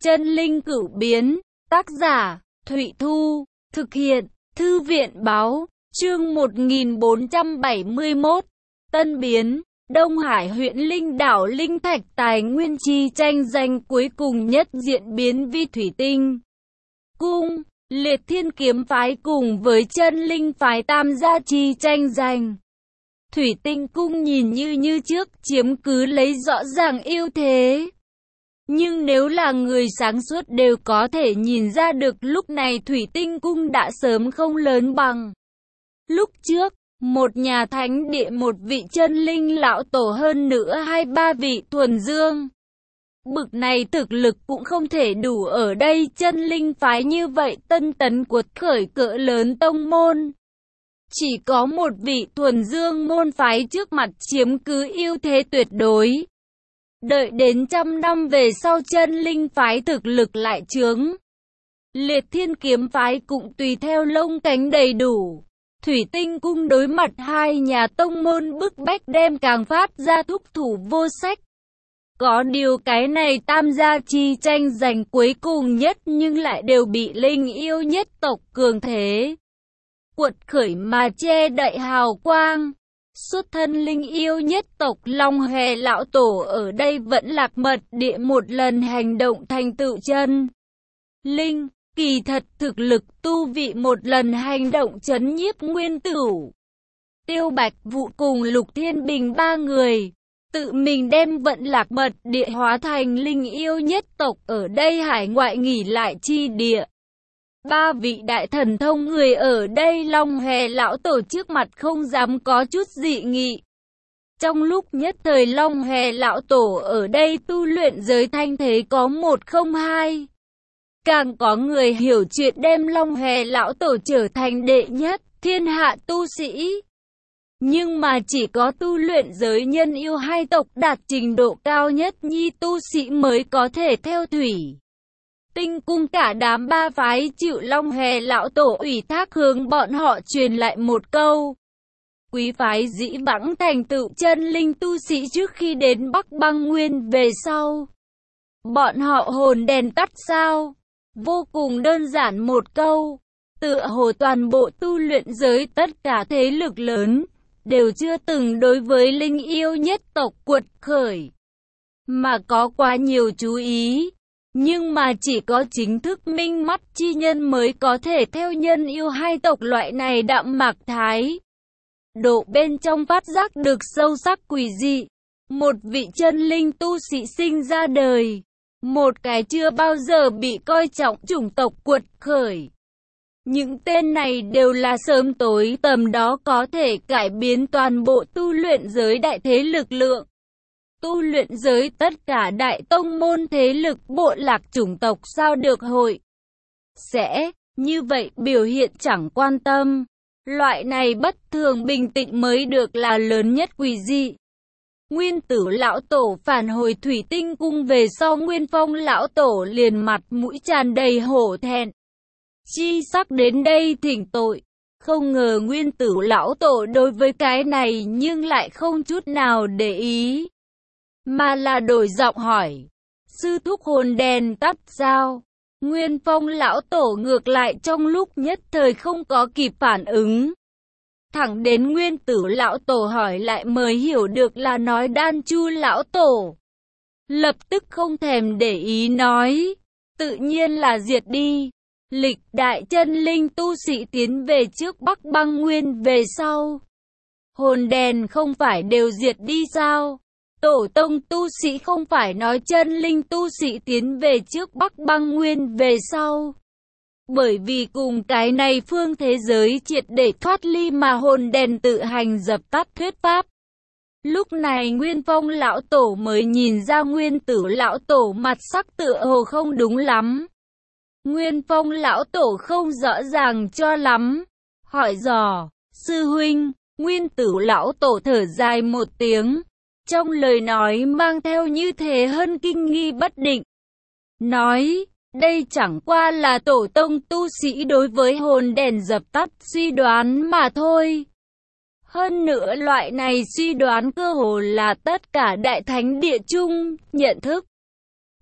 Chân linh cửu biến, tác giả, Thụy Thu, thực hiện, Thư viện báo, chương 1471, Tân Biến, Đông Hải huyện Linh Đảo Linh Thạch tài nguyên chi tranh giành cuối cùng nhất diễn biến vi thủy tinh. Cung, Liệt Thiên Kiếm phái cùng với Chân Linh phái tam gia chi tranh giành. Thủy tinh cung nhìn như trước chiếm cứ lấy rõ ràng ưu thế. Nhưng nếu là người sáng suốt đều có thể nhìn ra được lúc này thủy tinh cung đã sớm không lớn bằng. Lúc trước, một nhà thánh địa một vị chân linh lão tổ hơn nữa 2-3 vị thuần dương. Bực này thực lực cũng không thể đủ ở đây chân linh phái như vậy tân tấn cuột khởi cỡ lớn tông môn. Chỉ có một vị thuần dương môn phái trước mặt chiếm cứ ưu thế tuyệt đối. Đợi đến 100 năm về sau chân linh phái thực lực lại chướng. Liệt Thiên Kiếm phái cũng tùy theo lông cánh đầy đủ. Thủy tinh cung đối mặt hai nhà tông môn bức bách đem càng phát ra thúc thủ vô sách. Có điều cái này tam gia chi tranh giành cuối cùng nhất nhưng lại đều bị linh yêu nhất tộc cường thế cuột khởi mà che đậy hào quang. Xuất thân linh yêu nhất tộc Long Hề lão tổ ở đây vẫn lạc mật địa một lần hành động thành tựu chân linh, kỳ thật thực lực tu vị một lần hành động chấn nhiếp nguyên tử. Tiêu Bạch Vụ cùng Lục Thiên Bình ba người tự mình đem vận lạc mật địa hóa thành linh yêu nhất tộc ở đây hải ngoại nghỉ lại chi địa. Ba vị đại thần thông người ở đây Long Hề lão tổ trước mặt không dám có chút dị nghị. Trong lúc nhất thời Long Hề lão tổ ở đây tu luyện giới thanh thế có 102. Càng có người hiểu chuyện đem Long Hề lão tổ trở thành đệ nhất thiên hạ tu sĩ. Nhưng mà chỉ có tu luyện giới nhân yêu hai tộc đạt trình độ cao nhất nhi tu sĩ mới có thể theo thủy tinh cung cả đám ba phái chịu Long Hề lão tổ ủy thác hướng bọn họ truyền lại một câu. Quý phái dĩ vãng thành tựu chân linh tu sĩ trước khi đến Bắc Băng Nguyên về sau. Bọn họ hồn đèn tắt sao? Vô cùng đơn giản một câu. Tựa hồ toàn bộ tu luyện giới tất cả thế lực lớn đều chưa từng đối với linh yêu nhất tộc cuột khởi mà có quá nhiều chú ý. Nhưng mà chỉ có chính thức minh mắt chi nhân mới có thể theo nhân yêu hai tộc loại này đạm mạc thái độ bên trong phát giác được sâu sắc quỷ dị. Một vị chân linh tu sĩ sinh ra đời, một cái chưa bao giờ bị coi trọng chủng tộc cuột khởi. Những tên này đều là sớm tối tầm đó có thể cải biến toàn bộ tu luyện giới đại thế lực lượng. Tu luyện giới tất cả đại tông môn thế lực bộ lạc chủng tộc sao được hội sẽ như vậy biểu hiện chẳng quan tâm. Loại này bất thường bình tĩnh mới được là lớn nhất quỷ dị. Nguyên Tử lão tổ phản hồi thủy tinh cung về sau Nguyên Phong lão tổ liền mặt mũi tràn đầy hổ thẹn chi sắc đến đây thỉnh tội. Không ngờ Nguyên Tử lão tổ đối với cái này nhưng lại không chút nào để ý, mà là đổi giọng hỏi, sư thúc hồn đèn tắt sao? Nguyên Phong lão tổ ngược lại trong lúc nhất thời không có kịp phản ứng. Thẳng đến Nguyên Tử lão tổ hỏi lại mới hiểu được là nói Đan Chu lão tổ. Lập tức không thèm để ý nói, tự nhiên là diệt đi. Lịch đại chân linh tu sĩ tiến về trước Bắc Băng Nguyên về sau. Hồn đèn không phải đều diệt đi sao? Tổ tông tu sĩ không phải nói chân linh tu sĩ tiến về trước Bắc Băng Nguyên về sau. Bởi vì cùng cái này phương thế giới triệt để thoát ly mà hồn đèn tự hành dập tắt thuyết pháp. Lúc này Nguyên Phong lão tổ mới nhìn ra Nguyên Tử lão tổ mặt sắc tựa hồ không đúng lắm. Nguyên Phong lão tổ không rõ ràng cho lắm, hỏi dò, sư huynh. Nguyên Tử lão tổ thở dài một tiếng, trong lời nói mang theo như thế hơn kinh nghi bất định. Nói, đây chẳng qua là tổ tông tu sĩ đối với hồn đèn dập tắt suy đoán mà thôi. Hơn nữa loại này suy đoán cơ hồ là tất cả đại thánh địa chung nhận thức.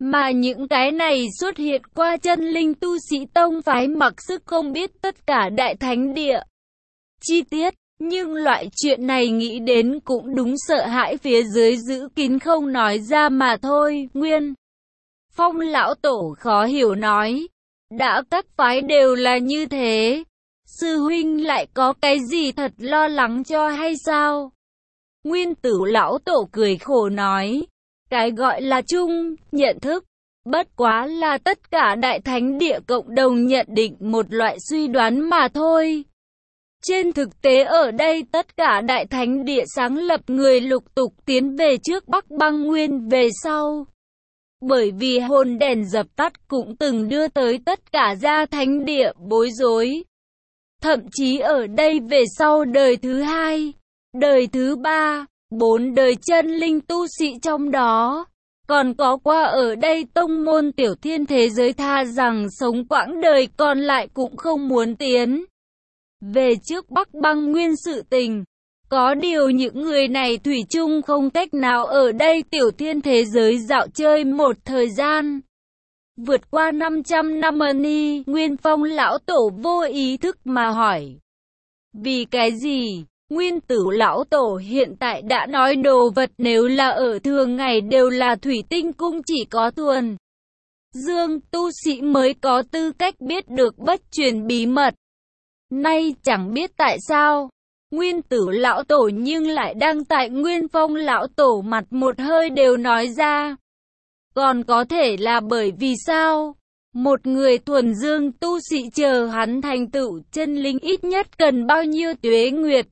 Mà những cái này xuất hiện qua chân linh tu sĩ tông phái mặc sức không biết tất cả đại thánh địa chi tiết, nhưng loại chuyện này nghĩ đến cũng đúng, sợ hãi phía dưới giữ kín không nói ra mà thôi. Nguyên Phong lão tổ khó hiểu nói, đã các phái đều là như thế, sư huynh lại có cái gì thật lo lắng cho hay sao? Nguyên Tử lão tổ cười khổ nói, cái gọi là chung nhận thức, bất quá là tất cả đại thánh địa cộng đồng nhận định một loại suy đoán mà thôi. Trên thực tế ở đây tất cả đại thánh địa sáng lập người lục tục tiến về trước Bắc Băng Nguyên về sau. Bởi vì hồn đèn dập tắt cũng từng đưa tới tất cả gia thánh địa bối rối. Thậm chí ở đây về sau đời thứ hai, đời thứ ba, 4 đời chân linh tu sĩ trong đó, còn có qua ở đây tông môn tiểu thiên thế giới tha rằng sống quãng đời còn lại cũng không muốn tiến về trước Bắc Băng Nguyên sự tình. Có điều những người này thủy chung không cách nào ở đây tiểu thiên thế giới dạo chơi một thời gian vượt qua 500 năm. Nguyên Phong lão tổ vô ý thức mà hỏi, vì cái gì? Nguyên Tử lão tổ hiện tại đã nói đồ vật nếu là ở thường ngày đều là thủy tinh cung, chỉ có thuần dương tu sĩ mới có tư cách biết được bất truyền bí mật. Nay chẳng biết tại sao Nguyên Tử lão tổ nhưng lại đang tại Nguyên Phong lão tổ mặt một hơi đều nói ra. Còn có thể là bởi vì sao? Một người thuần dương tu sĩ chờ hắn thành tựu chân linh ít nhất cần bao nhiêu tuế nguyệt?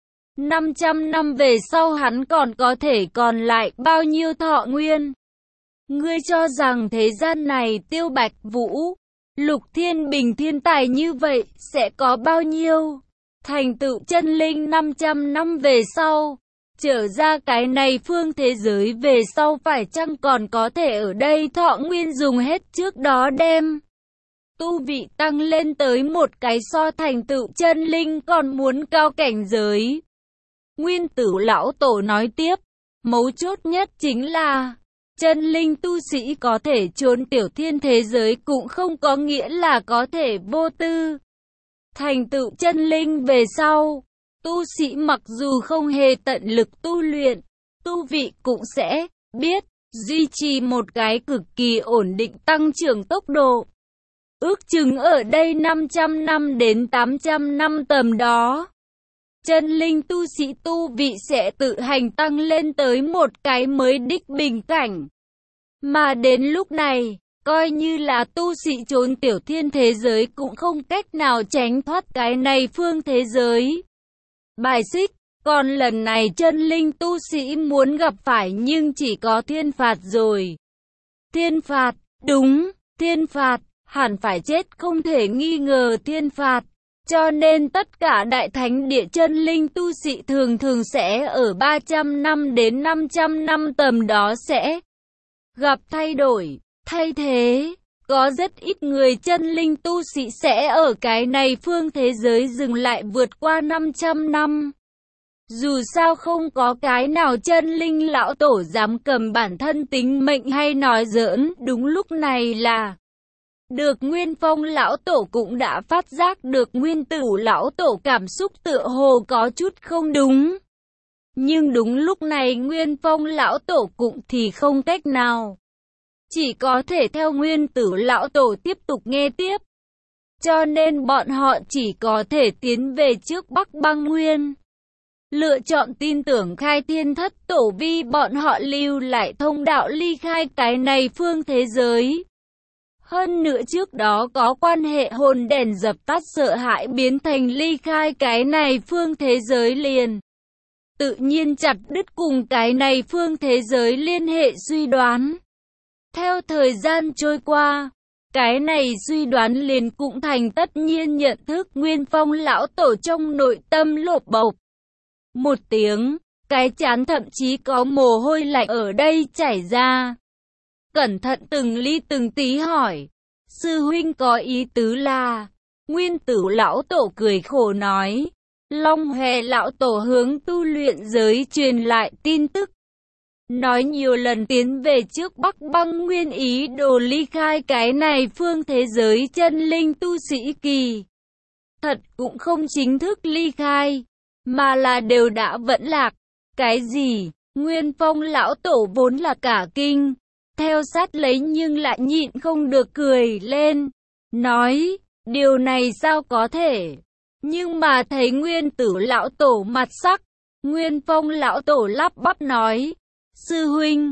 500 năm về sau hắn còn có thể còn lại bao nhiêu thọ nguyên? Ngươi cho rằng thế gian này Tiêu Bạch Vũ, Lục Thiên Bình thiên tài như vậy sẽ có bao nhiêu thành tựu chân linh 500 năm về sau? Trở ra cái này phương thế giới về sau phải chăng còn có thể ở đây thọ nguyên dùng hết trước đó đem tu vị tăng lên tới một cái so thành tựu chân linh còn muốn cao cảnh giới? Nguyên Tử lão tổ nói tiếp, mấu chốt nhất chính là chân linh tu sĩ có thể trốn tiểu thiên thế giới cũng không có nghĩa là có thể vô tư thành tựu chân linh về sau. Tu sĩ mặc dù không hề tận lực tu luyện, tu vị cũng sẽ biết duy trì một cái cực kỳ ổn định tăng trưởng tốc độ. Ước chừng ở đây 500 năm đến 800 năm tầm đó, chân linh tu sĩ tu vị sẽ tự hành tăng lên tới một cái mới đích bình cảnh. Mà đến lúc này, coi như là tu sĩ trốn tiểu thiên thế giới cũng không cách nào tránh thoát cái này phương thế giới bài xích. Còn lần này chân linh tu sĩ muốn gặp phải nhưng chỉ có thiên phạt rồi. Thiên phạt, đúng, thiên phạt, hẳn phải chết không thể nghi ngờ thiên phạt. Cho nên tất cả đại thánh địa chân linh tu sĩ thường thường sẽ ở 300 năm đến 500 năm tầm đó sẽ gặp thay đổi, thay thế. Có rất ít người chân linh tu sĩ sẽ ở cái này phương thế giới dừng lại vượt qua 500 năm. Dù sao không có cái nào chân linh lão tổ dám cầm bản thân tính mệnh hay nói giỡn. Đúng lúc này là được Nguyên Phong lão tổ cũng đã phát giác được Nguyên Tử lão tổ cảm xúc tựa hồ có chút không đúng. Nhưng đúng lúc này Nguyên Phong lão tổ cũng thì không cách nào, chỉ có thể theo Nguyên Tử lão tổ tiếp tục nghe tiếp. Cho nên bọn họ chỉ có thể tiến về trước Bắc Băng Nguyên, lựa chọn tin tưởng khai thiên thất tổ vi bọn họ lưu lại thông đạo ly khai cái này phương thế giới. Hơn nữa trước đó có quan hệ hồn đèn dập tắt sợ hãi biến thành ly khai cái này phương thế giới liền tự nhiên chặt đứt cùng cái này phương thế giới liên hệ suy đoán. Theo thời gian trôi qua, cái này suy đoán liền cũng thành tất nhiên nhận thức. Nguyên Phong lão tổ trong nội tâm lộp bộp một tiếng, cái trán thậm chí có mồ hôi lạnh ở đây chảy ra. Cẩn thận từng ly từng tí hỏi, sư huynh có ý tứ là? Nguyên Tử lão tổ cười khổ nói, Long Hòe lão tổ hướng tu luyện giới truyền lại tin tức. nói nhiều lần tiến về trước Bắc Băng Nguyên ý đồ ly khai cái này phương thế giới chân linh tu sĩ kỳ. Thật cũng không chính thức ly khai, mà là đều đã vẫn lạc. Cái gì? Nguyên Phong lão tổ vốn là cả kinh, theo sát lấy nhưng lại nhịn không được cười lên, nói, điều này sao có thể? Nhưng mà thấy Nguyên Tử lão tổ mặt sắc, Nguyên Phong lão tổ lắp bắp nói, sư huynh,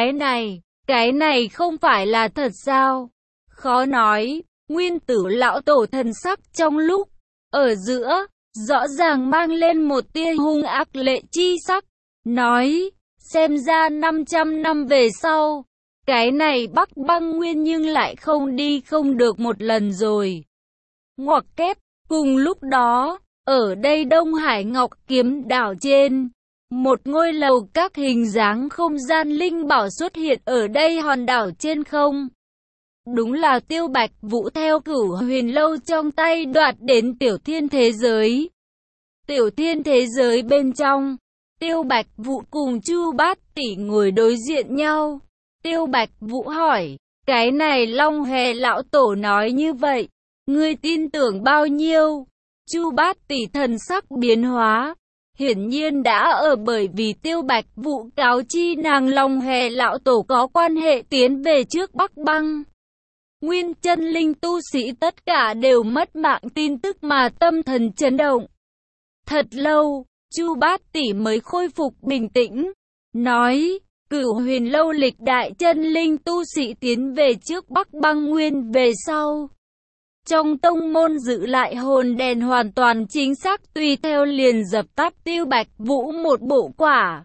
cái này không phải là thật sao? Khó nói, Nguyên Tử lão tổ thần sắc trong lúc ở giữa, rõ ràng mang lên một tia hung ác lệ chi sắc, nói, xem ra 500 năm về sau, cái này Bắc Băng Nguyên nhưng lại không đi không được một lần rồi. Ngoặc kép, cùng lúc đó, ở đây Đông Hải Ngọc Kiếm đảo trên, một ngôi lầu các hình dáng không gian linh bảo xuất hiện ở đây hòn đảo trên không. Đúng là Tiêu Bạch Vũ theo Cửu Huyền Lâu trong tay đoạt đến Tiểu Thiên thế giới. Tiểu Thiên thế giới bên trong, Tiêu Bạch Vũ cùng Chu Bát Tỷ ngồi đối diện nhau. Tiêu Bạch Vũ hỏi, cái này Long Hề lão tổ nói như vậy, ngươi tin tưởng bao nhiêu? Chu Bát Tỷ thần sắc biến hóa, hiển nhiên đã ở bởi vì Tiêu Bạch Vũ cáo chi nàng Long Hề lão tổ có quan hệ tiến về trước Bắc Băng Nguyên chân linh tu sĩ tất cả đều mất mạng tin tức mà tâm thần chấn động. Thật lâu, Chu Bát Tỷ mới khôi phục bình tĩnh, nói, Cửu Huyền Lâu lịch đại chân linh tu sĩ tiến về trước Bắc Băng Nguyên về sau. Trong tông môn giữ lại hồn đèn hoàn toàn chính xác tùy theo liền dập tắt Tiêu Bạch Vũ một bộ quả.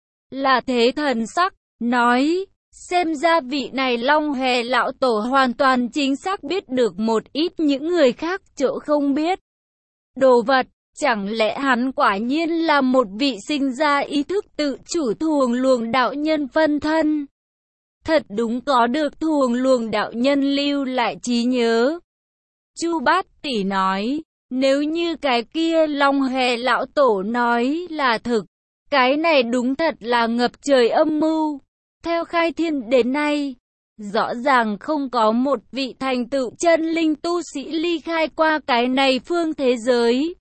Là thế thần sắc, nói, xem ra vị này Long Hề lão tổ hoàn toàn chính xác biết được một ít những người khác chỗ không biết. Đồ vật, chẳng lẽ hắn quả nhiên là một vị sinh ra ý thức tự chủ thuồng luồng đạo nhân phân thân? Thật đúng có được thuồng luồng đạo nhân lưu lại trí nhớ. Chu Bát Tỷ nói, nếu như cái kia Long Hề lão tổ nói là thực, cái này đúng thật là ngập trời âm mưu. Theo khai thiên đến nay, rõ ràng không có một vị thành tựu chân linh tu sĩ ly khai qua cái này phương thế giới,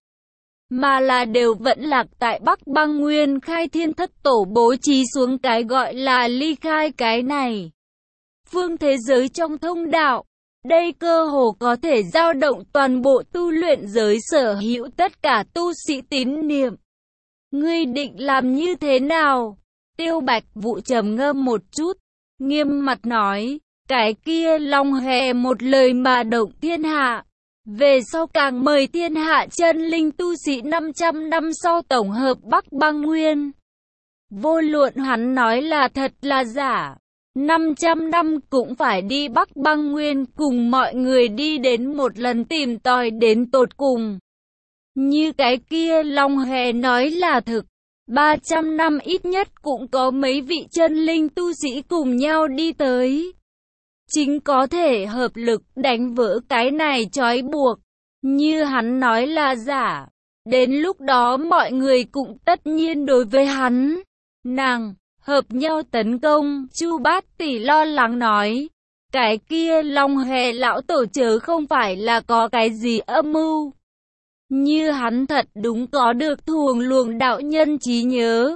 mà là đều vẫn lạc tại Bắc Băng Nguyên khai thiên thất tổ bố trí xuống cái gọi là ly khai cái này phương thế giới trong thông đạo. Đây cơ hồ có thể dao động toàn bộ tu luyện giới sở hữu tất cả tu sĩ tín niệm. Ngươi định làm như thế nào? Tiêu Bạch Vũ trầm ngâm một chút, nghiêm mặt nói, cái kia Long Hề một lời mà động thiên hạ. Về sau càng mời thiên hạ chân linh tu sĩ 500 năm sau tổng hợp Bắc Băng Nguyên. Vô luận hắn nói là thật là giả, 500 năm cũng phải đi Bắc Băng Nguyên cùng mọi người đi đến một lần tìm tòi đến tột cùng. Như cái kia Long Hề nói là thực, 300 năm ít nhất cũng có mấy vị chân linh tu sĩ cùng nhau đi tới. Chính có thể hợp lực đánh vỡ cái này trói buộc. Như hắn nói là giả, đến lúc đó mọi người cũng tất nhiên đối với hắn, nàng, hợp nhau tấn công. Chu Bát Tỷ lo lắng nói, cái kia Long Hề lão tổ chớ không phải là có cái gì âm mưu. Như hắn thật đúng có được thuồng luồng đạo nhân trí nhớ.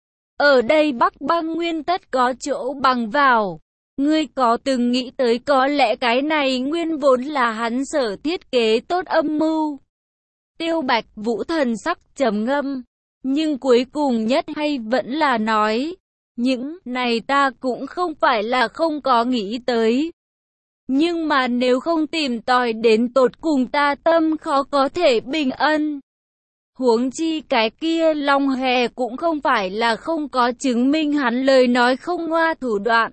Ở đây Bắc Băng Nguyên tất có chỗ bằng vào. Ngươi có từng nghĩ tới có lẽ cái này nguyên vốn là hắn sở thiết kế tốt âm mưu? Tiêu Bạch Vũ thần sắc trầm ngâm, nhưng cuối cùng nhất hay vẫn là nói, những này ta cũng không phải là không có nghĩ tới. Nhưng mà nếu không tìm tòi đến tột cùng ta tâm khó có thể bình ân. Huống chi cái kia Long Hề cũng không phải là không có chứng minh hắn lời nói không ngoa thủ đoạn.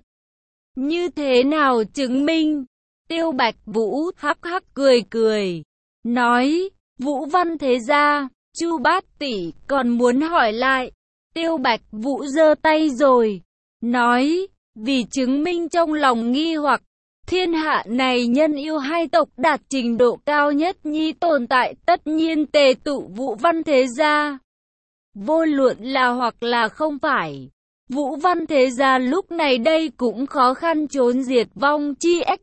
Như thế nào chứng minh? Tiêu Bạch Vũ hắc hắc cười cười, nói, Vũ Văn thế gia, Chu Bát Tỷ còn muốn hỏi lại. Tiêu Bạch Vũ giơ tay rồi, nói, vì chứng minh trong lòng nghi hoặc, thiên hạ này nhân yêu hai tộc đạt trình độ cao nhất nhi tồn tại tất nhiên tề tụ Vũ Văn thế gia. Vô luận là hoặc là không phải, Vũ Văn thế gia lúc này đây cũng khó khăn trốn diệt vong chi ách.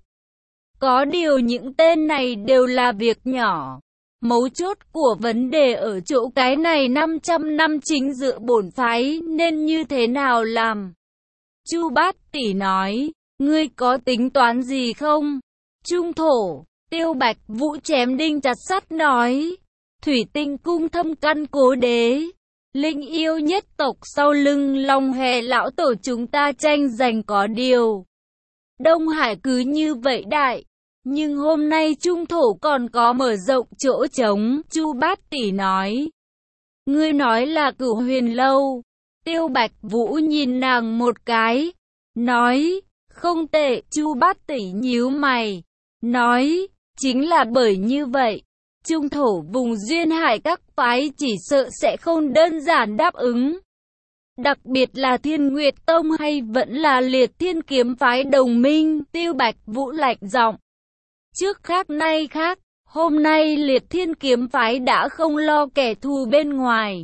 Có điều những tên này đều là việc nhỏ. Mấu chốt của vấn đề ở chỗ cái này 500 năm chính giữa bổn phái nên như thế nào làm? Chu Bát Tỷ nói, ngươi có tính toán gì không? Trung thổ, Tiêu Bạch Vũ chém đinh chặt sắt nói, Thủy Tinh cung thâm căn cố đế, linh yêu nhất tộc sau lưng Long Hề lão tổ chúng ta tranh giành có điều. Đông Hải cứ như vậy đại. Nhưng hôm nay trung thổ còn có mở rộng chỗ trống, Chu Bát Tỷ nói. Ngươi nói là Cửu Huyền lâu. Tiêu Bạch Vũ nhìn nàng một cái, nói, không tệ, Chu Bát Tỷ nhíu mày, nói, chính là bởi như vậy, trung thổ vùng duyên hải các phái chỉ sợ sẽ không đơn giản đáp ứng. Đặc biệt là Thiên Nguyệt Tông hay vẫn là Liệt Thiên kiếm phái đồng minh, Tiêu Bạch Vũ lạnh giọng. Trước khác nay khác, hôm nay Liệt Thiên kiếm phái đã không lo kẻ thù bên ngoài.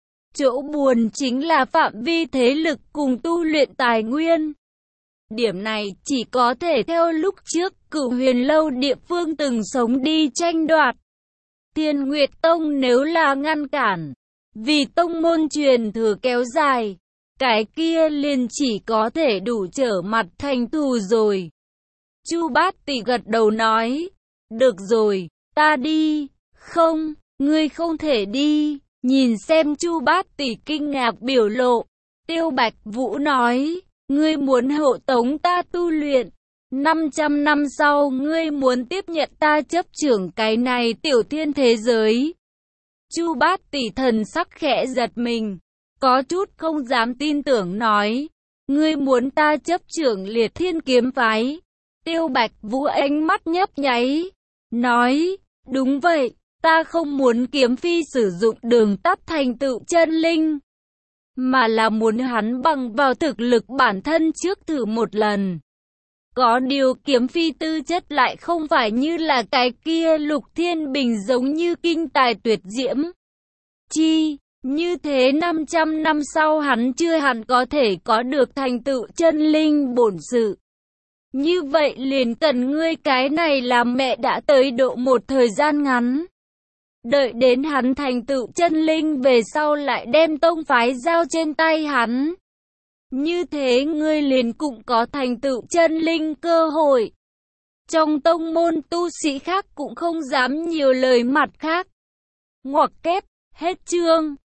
Chỗ buồn chính là phạm vi thế lực cùng tu luyện tài nguyên. Điểm này chỉ có thể theo lúc trước Cửu Huyền lâu địa phương từng sống đi tranh đoạt. Thiên Nguyệt Tông nếu là ngăn cản, vì tông môn truyền thừa kéo dài, cái kia liền chỉ có thể đủ trở mặt thành thù rồi. Chu Bát Tỷ gật đầu nói, được rồi, ta đi. Không, ngươi không thể đi. Nhìn xem Chu Bát Tỷ kinh ngạc biểu lộ, Tiêu Bạch Vũ nói, ngươi muốn hộ tống ta tu luyện. 500 năm sau ngươi muốn tiếp nhận ta chấp trưởng cái này tiểu thiên thế giới. Chu Bát Tỷ thần sắc khẽ giật mình, có chút không dám tin tưởng nói, ngươi muốn ta chấp trưởng Liệt Thiên kiếm phái. Tiêu Bạch Vũ ánh mắt nhấp nháy, nói, đúng vậy, ta không muốn Kiếm Phi sử dụng đường tắt thành tựu chân linh, mà là muốn hắn bằng vào thực lực bản thân trước thử một lần. Có điều Kiếm Phi tư chất lại không phải như là cái kia Lục Thiên Bình giống như kinh tài tuyệt diễm. Như thế 500 năm sau hắn chưa hẳn có thể có được thành tựu chân linh bổn sự. Như vậy liền cần ngươi cái này làm mẹ đã tới độ một thời gian ngắn. Đợi đến hắn thành tựu chân linh về sau lại đem tông phái giao trên tay hắn. Như thế ngươi liền cũng có thành tựu chân linh cơ hội. Trong tông môn tu sĩ khác cũng không dám nhiều lời mặt khác. Ngoặc kép, hết chương.